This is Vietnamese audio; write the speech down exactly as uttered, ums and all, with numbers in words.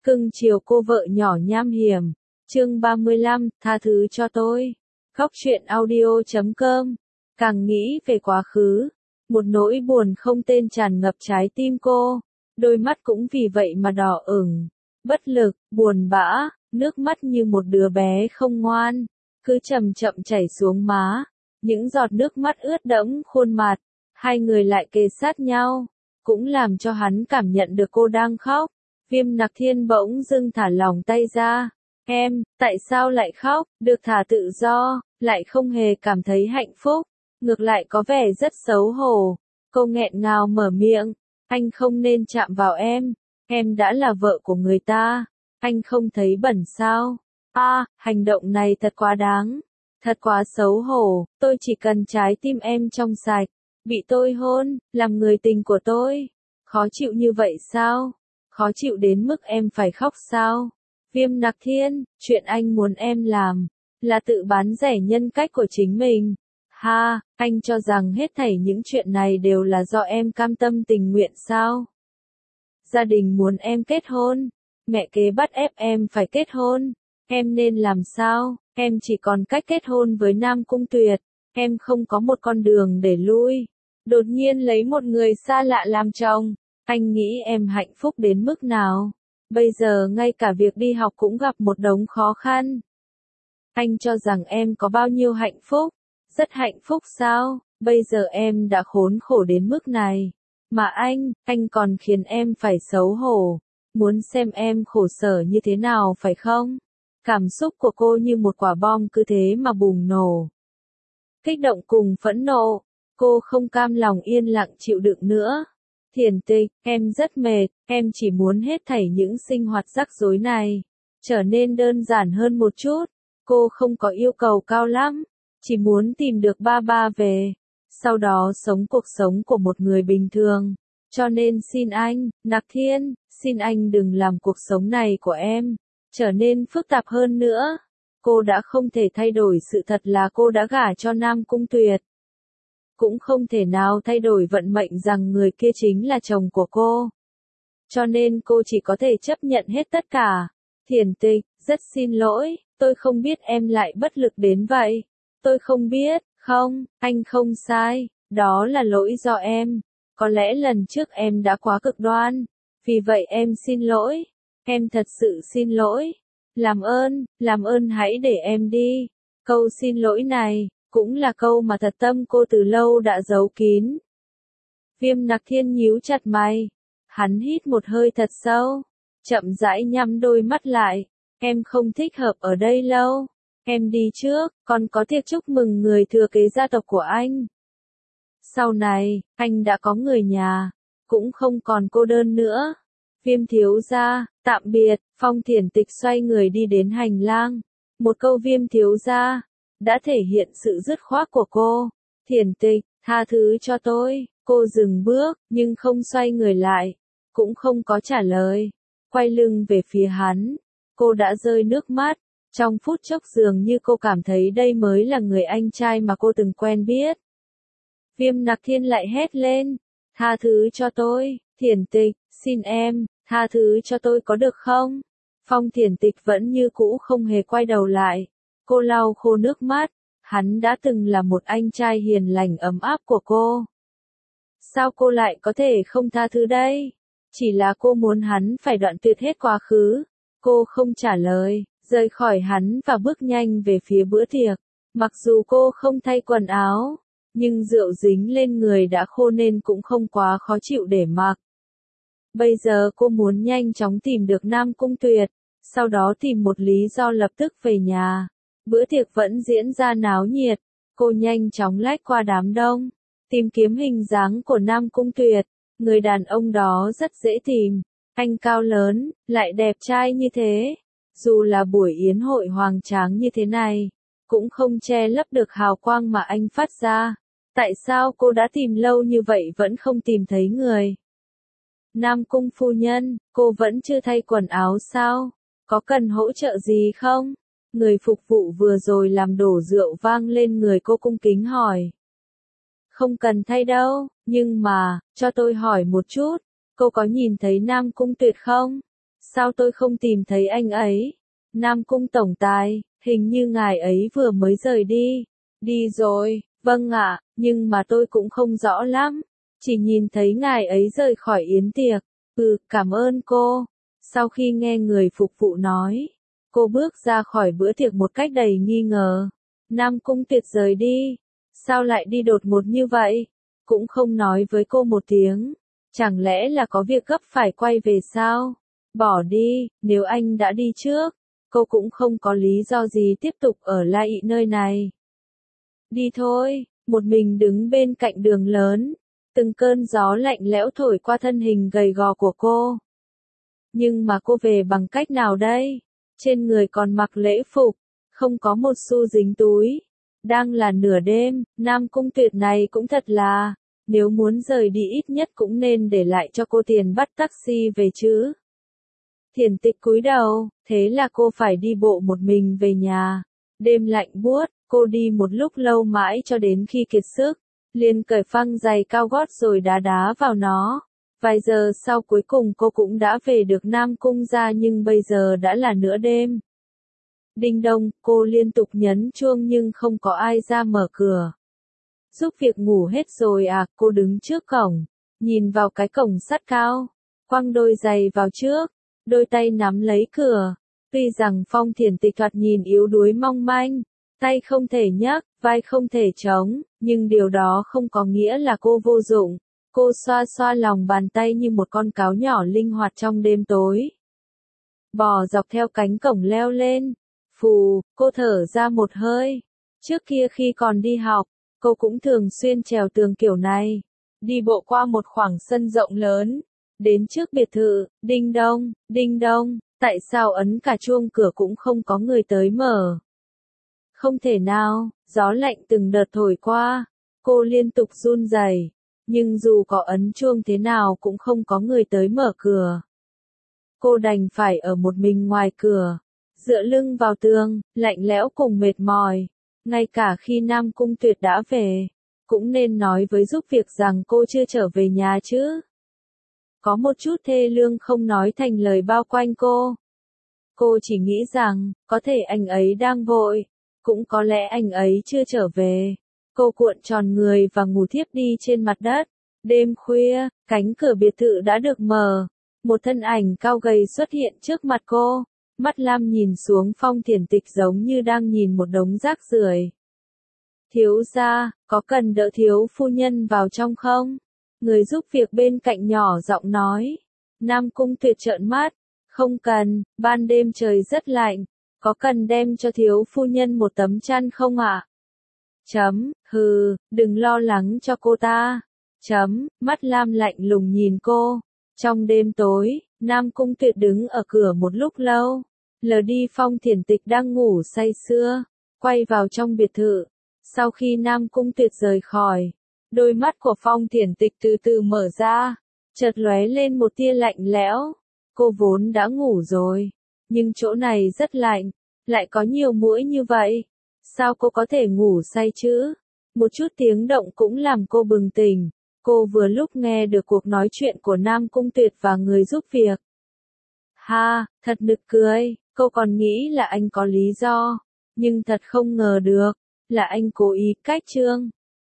cưng chiều cô vợ nhỏ nham hiểm. Chương ba mươi lăm, tha thứ cho tôi. Góc truyện audio chấm com. Càng nghĩ về quá khứ, một nỗi buồn không tên tràn ngập trái tim cô, đôi mắt cũng vì vậy mà đỏ ửng, bất lực, buồn bã, nước mắt như một đứa bé không ngoan, cứ chậm chậm chảy xuống má, những giọt nước mắt ướt đẫm khuôn mặt, hai người lại kề sát nhau, cũng làm cho hắn cảm nhận được cô đang khóc. Viêm Nặc Thiên bỗng dưng thả lỏng tay ra. Em, tại sao lại khóc, được thả tự do, lại không hề cảm thấy hạnh phúc, ngược lại có vẻ rất xấu hổ. Cô nghẹn ngào mở miệng, anh không nên chạm vào em, em đã là vợ của người ta, anh không thấy bẩn sao? A, à, hành động này thật quá đáng, thật quá xấu hổ, tôi chỉ cần trái tim em trong sạch, bị tôi hôn, làm người tình của tôi. Khó chịu như vậy sao? Khó chịu đến mức em phải khóc sao? Viêm Nặc Thiên, chuyện anh muốn em làm, là tự bán rẻ nhân cách của chính mình. Ha, anh cho rằng hết thảy những chuyện này đều là do em cam tâm tình nguyện sao? Gia đình muốn em kết hôn, mẹ kế bắt ép em phải kết hôn, em nên làm sao? Em chỉ còn cách kết hôn với Nam Cung Tuyệt, em không có một con đường để lui. Đột nhiên lấy một người xa lạ làm chồng, anh nghĩ em hạnh phúc đến mức nào? Bây giờ ngay cả việc đi học cũng gặp một đống khó khăn. Anh cho rằng em có bao nhiêu hạnh phúc? Rất hạnh phúc sao? Bây giờ em đã khốn khổ đến mức này. Mà anh, anh còn khiến em phải xấu hổ. Muốn xem em khổ sở như thế nào phải không? Cảm xúc của cô như một quả bom cứ thế mà bùng nổ. Kích động cùng phẫn nộ. Cô không cam lòng yên lặng chịu đựng nữa. Thiền Tịch, em rất mệt, em chỉ muốn hết thảy những sinh hoạt rắc rối này trở nên đơn giản hơn một chút. Cô không có yêu cầu cao lắm, chỉ muốn tìm được ba ba về, sau đó sống cuộc sống của một người bình thường. Cho nên xin anh, Nặc Thiên, xin anh đừng làm cuộc sống này của em trở nên phức tạp hơn nữa. Cô đã không thể thay đổi sự thật là cô đã gả cho Nam Cung Tuyệt. Cũng không thể nào thay đổi vận mệnh rằng người kia chính là chồng của cô. Cho nên cô chỉ có thể chấp nhận hết tất cả. Thiền Tịch, rất xin lỗi, tôi không biết em lại bất lực đến vậy. Tôi không biết, không, anh không sai, đó là lỗi do em. Có lẽ lần trước em đã quá cực đoan, vì vậy em xin lỗi. Em thật sự xin lỗi. Làm ơn, làm ơn hãy để em đi. Câu xin lỗi này cũng là câu mà thật tâm cô từ lâu đã giấu kín. Viêm Nặc Thiên nhíu chặt mày. Hắn hít một hơi thật sâu, chậm rãi nhắm đôi mắt lại. Em không thích hợp ở đây lâu. Em đi trước, còn có tiệc chúc mừng người thừa kế gia tộc của anh. Sau này, anh đã có người nhà, cũng không còn cô đơn nữa. Viêm thiếu gia, tạm biệt. Phong Thiển Tịch xoay người đi đến hành lang. Một câu viêm thiếu gia đã thể hiện sự dứt khoát của cô. Thiển Tịch, tha thứ cho tôi. Cô dừng bước, nhưng không xoay người lại, cũng không có trả lời. Quay lưng về phía hắn, cô đã rơi nước mắt. Trong phút chốc dường như cô cảm thấy đây mới là người anh trai mà cô từng quen biết. Viêm Nặc Thiên lại hét lên, tha thứ cho tôi. Thiển Tịch, xin em, tha thứ cho tôi có được không? Phong Thiển Tịch vẫn như cũ không hề quay đầu lại. Cô lau khô nước mắt, hắn đã từng là một anh trai hiền lành ấm áp của cô. Sao cô lại có thể không tha thứ đây? Chỉ là cô muốn hắn phải đoạn tuyệt hết quá khứ. Cô không trả lời, rời khỏi hắn và bước nhanh về phía bữa tiệc. Mặc dù cô không thay quần áo, nhưng rượu dính lên người đã khô nên cũng không quá khó chịu để mặc. Bây giờ cô muốn nhanh chóng tìm được Nam Cung Tuyệt, sau đó tìm một lý do lập tức về nhà. Bữa tiệc vẫn diễn ra náo nhiệt, cô nhanh chóng lách qua đám đông, tìm kiếm hình dáng của Nam Cung Tuyệt. Người đàn ông đó rất dễ tìm, anh cao lớn, lại đẹp trai như thế. Dù là buổi yến hội hoành tráng như thế này, cũng không che lấp được hào quang mà anh phát ra. Tại sao cô đã tìm lâu như vậy vẫn không tìm thấy người? Nam Cung phu nhân, cô vẫn chưa thay quần áo sao? Có cần hỗ trợ gì không? Người phục vụ vừa rồi làm đổ rượu vang lên người cô cung kính hỏi. Không cần thay đâu, nhưng mà, cho tôi hỏi một chút, cô có nhìn thấy Nam Cung Tuyệt không? Sao tôi không tìm thấy anh ấy? Nam Cung tổng tài, hình như ngài ấy vừa mới rời đi. Đi rồi, vâng ạ, nhưng mà tôi cũng không rõ lắm. Chỉ nhìn thấy ngài ấy rời khỏi yến tiệc. Ừ, cảm ơn cô. Sau khi nghe người phục vụ nói, cô bước ra khỏi bữa tiệc một cách đầy nghi ngờ. Nam Cung Tuyệt rời đi. Sao lại đi đột ngột như vậy? Cũng không nói với cô một tiếng. Chẳng lẽ là có việc gấp phải quay về sao? Bỏ đi, nếu anh đã đi trước, cô cũng không có lý do gì tiếp tục ở lại nơi này. Đi thôi, một mình đứng bên cạnh đường lớn, từng cơn gió lạnh lẽo thổi qua thân hình gầy gò của cô. Nhưng mà cô về bằng cách nào đây? Trên người còn mặc lễ phục, không có một xu dính túi. Đang là nửa đêm, Nam Cung Tuyệt này cũng thật là, nếu muốn rời đi ít nhất cũng nên để lại cho cô tiền bắt taxi về chứ. Thiển Tịch cúi đầu, thế là cô phải đi bộ một mình về nhà. Đêm lạnh buốt, cô đi một lúc lâu mãi cho đến khi kiệt sức, liền cởi phăng giày cao gót rồi đá đá vào nó. Vài giờ sau cuối cùng cô cũng đã về được Nam Cung ra, nhưng bây giờ đã là nửa đêm. Đinh đông, cô liên tục nhấn chuông nhưng không có ai ra mở cửa. Giúp việc ngủ hết rồi à? Cô đứng trước cổng, nhìn vào cái cổng sắt cao, quăng đôi giày vào trước, đôi tay nắm lấy cửa. Tuy rằng Phong Thiển Tịch thoạt nhìn yếu đuối mong manh, tay không thể nhấc, vai không thể chống, nhưng điều đó không có nghĩa là cô vô dụng. Cô xoa xoa lòng bàn tay như một con cáo nhỏ linh hoạt trong đêm tối. Bò dọc theo cánh cổng leo lên. Phù, cô thở ra một hơi. Trước kia khi còn đi học, cô cũng thường xuyên trèo tường kiểu này. Đi bộ qua một khoảng sân rộng lớn. Đến trước biệt thự, đinh đông, đinh đông, tại sao ấn cả chuông cửa cũng không có người tới mở? Không thể nào, gió lạnh từng đợt thổi qua. Cô liên tục run rẩy, nhưng dù có ấn chuông thế nào cũng không có người tới mở cửa. Cô đành phải ở một mình ngoài cửa, dựa lưng vào tường, lạnh lẽo cùng mệt mỏi. Ngay cả khi Nam Cung Tuyệt đã về, cũng nên nói với giúp việc rằng cô chưa trở về nhà chứ. Có một chút thê lương không nói thành lời bao quanh cô. Cô chỉ nghĩ rằng, có thể anh ấy đang vội, cũng có lẽ anh ấy chưa trở về. Cô cuộn tròn người và ngủ thiếp đi trên mặt đất. Đêm khuya, cánh cửa biệt thự đã được mở. Một thân ảnh cao gầy xuất hiện trước mặt cô. Mắt lam nhìn xuống Phong Thiển Tịch giống như đang nhìn một đống rác rưởi. Thiếu gia, có cần đỡ thiếu phu nhân vào trong không? Người giúp việc bên cạnh nhỏ giọng nói. Nam Cung Tuyệt trợn mắt. Không cần, ban đêm trời rất lạnh. Có cần đem cho thiếu phu nhân một tấm chăn không ạ? Chấm, hừ, đừng lo lắng cho cô ta. Chấm, mắt lam lạnh lùng nhìn cô. Trong đêm tối, Nam Cung Tuyệt đứng ở cửa một lúc lâu. Lờ đi Phong Thiển Tịch đang ngủ say sưa, quay vào trong biệt thự. Sau khi Nam Cung Tuyệt rời khỏi, đôi mắt của Phong Thiển Tịch từ từ mở ra, chợt lóe lên một tia lạnh lẽo. Cô vốn đã ngủ rồi, nhưng chỗ này rất lạnh, lại có nhiều muỗi như vậy. Sao cô có thể ngủ say chứ? Một chút tiếng động cũng làm cô bừng tỉnh. Cô vừa lúc nghe được cuộc nói chuyện của Nam Cung Tuyệt và người giúp việc. Ha, thật nực cười, cô còn nghĩ là anh có lý do, nhưng thật không ngờ được, là anh cố ý cách trương.